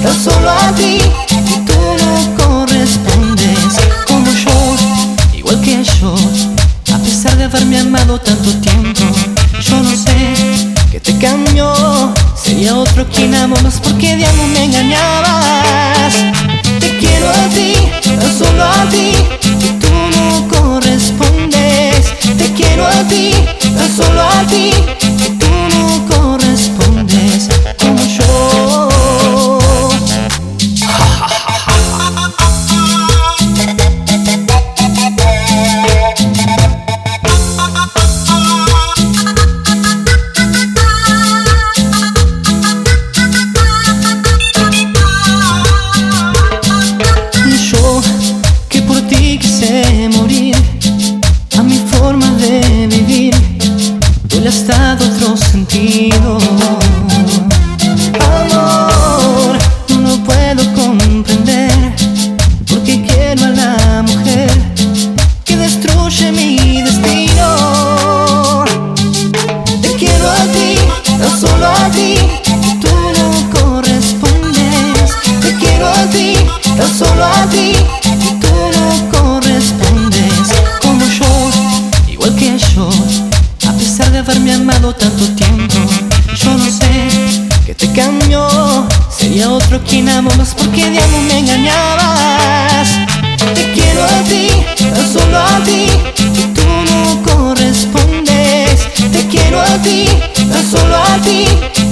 tan solo a ti. Y tú no correspondes como yo, igual que yo. A pesar de haberme amado tanto tiempo, yo no sé qué te cambió. Sería otro quien amo más porque de amor me engañabas. Te quiero a ti, tan solo a ti. Y tú no correspondes. Te quiero a ti, tan solo a ti. Y tú no correspondes como yo. Morir a mi forma de vivir, tú le has dado otro sentido. Amor, no puedo comprender por qué quiero a la mujer que destruye mi destino. Te quiero a ti, tan solo a ti. Tú no correspondes. Te quiero a ti, tan solo a ti. A pesar de haberme amado tanto tiempo, yo no sé qué te cambió. Sería otro quien amo más porque de amor me engañabas. Te quiero a ti, tan solo a ti. Y tú no correspondes. Te quiero a ti, tan solo a ti.